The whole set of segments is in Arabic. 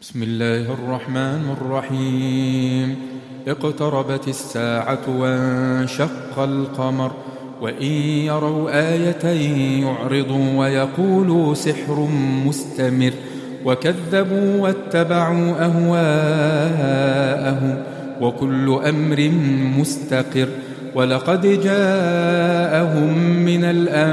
بسم الله الرحمن الرحيم. اقتربت الساعة وانشق القمر وإن يروا آية يعرضوا ويقولوا سحر مستمر وكذبوا واتبعوا أهواءهم وكل أمر مستقر ولقد جاءهم من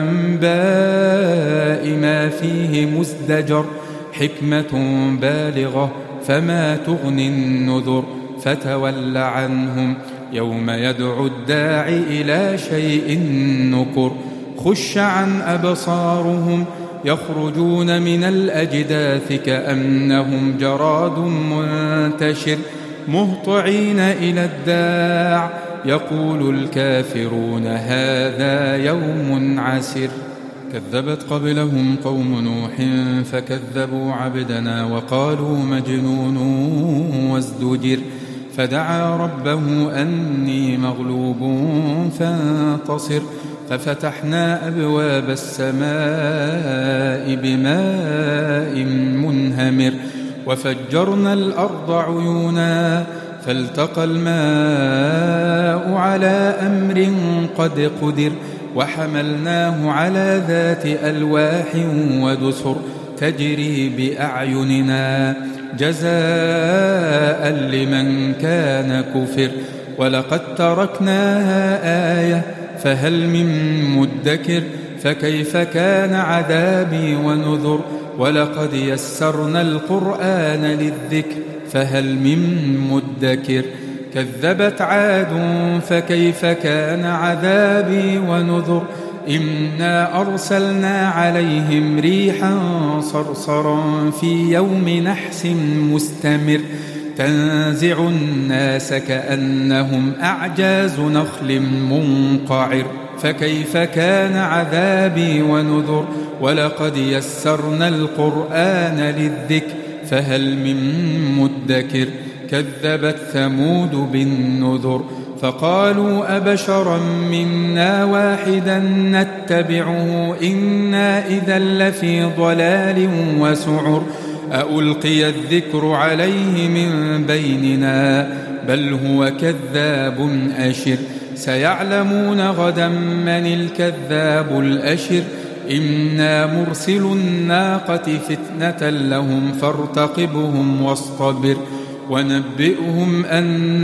الأنباء ما فيه مزدجر حكمة بالغة فما تغني النذر فتول عنهم يوم يدعو الداع إلى شيء نكر خش عن أبصارهم يخرجون من الأجداث كأنهم جراد منتشر مهطعين إلى الداع يقول الكافرون هذا يوم عسر. كذبت قبلهم قوم نوح فكذبوا عبدنا وقالوا مجنون وازدجر فدعا ربه أني مغلوب فانتصر ففتحنا أبواب السماء بماء منهمر وفجرنا الأرض عيونا فالتقى الماء على أمر قد قدر وحملناه على ذات ألواح ودسر تجري بأعيننا جزاء لمن كان كفر ولقد تركناها آية فهل من مدكر فكيف كان عذابي ونذر ولقد يسرنا القرآن للذكر فهل من مدكر كذبت عاد فكيف كان عذابي ونذر إنا أرسلنا عليهم ريحا صرصرا في يوم نحس مستمر تنزع الناس كأنهم أعجاز نخل منقعر فكيف كان عذابي ونذر ولقد يسرنا القرآن للذكر فهل من مدكر كذبت ثمود بالنذر فقالوا أبشرا منا واحدا نتبعه إنا إذا لفي ضلال وسعر أألقي الذكر عليه من بيننا بل هو كذاب أشر سيعلمون غدا من الكذاب الأشر إنا مرسل الناقة فتنة لهم فارتقبهم واصطبر ونبئهم أن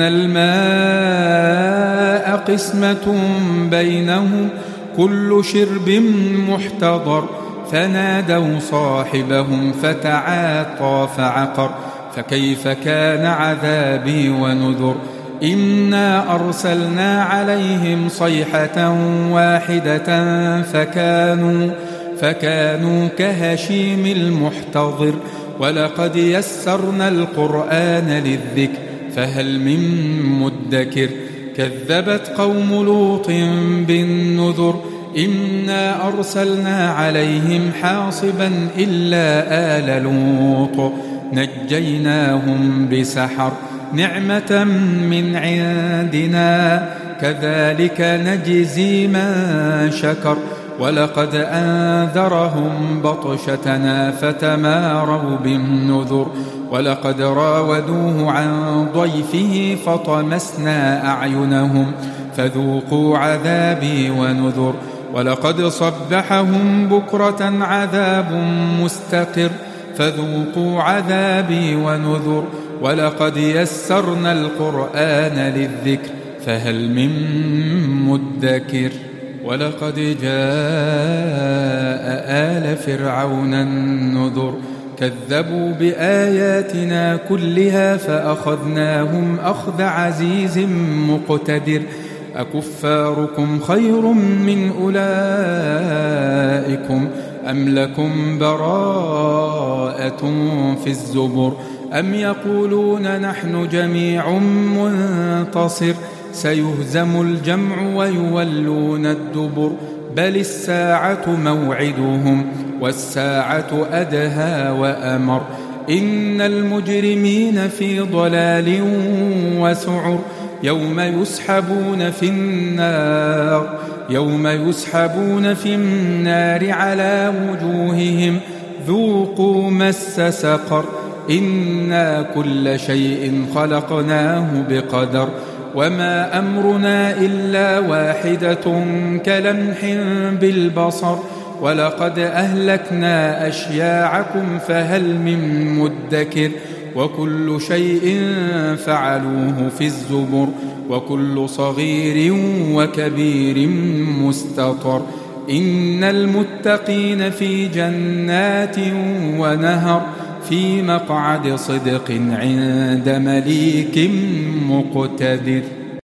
الماء قسمة بينهم كل شرب محتضر فنادوا صاحبهم فتعاطى فعقر فكيف كان عذابي ونذر إنا أرسلنا عليهم صيحة واحدة فكانوا كهشيم المحتضر ولقد يسرنا القرآن للذكر فهل من مدكر كذبت قوم لوط بالنذر إنا أرسلنا عليهم حاصبا إلا آل لوط نجيناهم بسحر نعمة من عندنا كذلك نجزي من شكر ولقد أنذرهم بطشتنا فتماروا بالنذر ولقد راودوه عن ضيفه فطمسنا أعينهم فذوقوا عذابي ونذر ولقد صبحهم بكرة عذاب مستقر فذوقوا عذابي ونذر ولقد يسرنا القرآن للذكر فهل من مدكر ولقد جاء آل فرعون النذر كذبوا بآياتنا كلها فأخذناهم أخذ عزيز مقتدر أكفاركم خير من أولئكم أم لكم براءة في الزبر أم يقولون نحن جميع منتصر سيهزم الجمع ويولون الدبر بل الساعة موعدهم والساعة أدهى وأمر إن المجرمين في ضلال وسعر يوم يسحبون في النار على وجوههم ذوقوا مس سقر إنا كل شيء خلقناه بقدر وما أمرنا إلا واحدة كلمح بالبصر ولقد أهلكنا أشياعكم فهل من مدكر وكل شيء فعلوه في الزبر وكل صغير وكبير مستطر إن المتقين في جنات ونهر في مقعد صدق عند مليك مقتدر.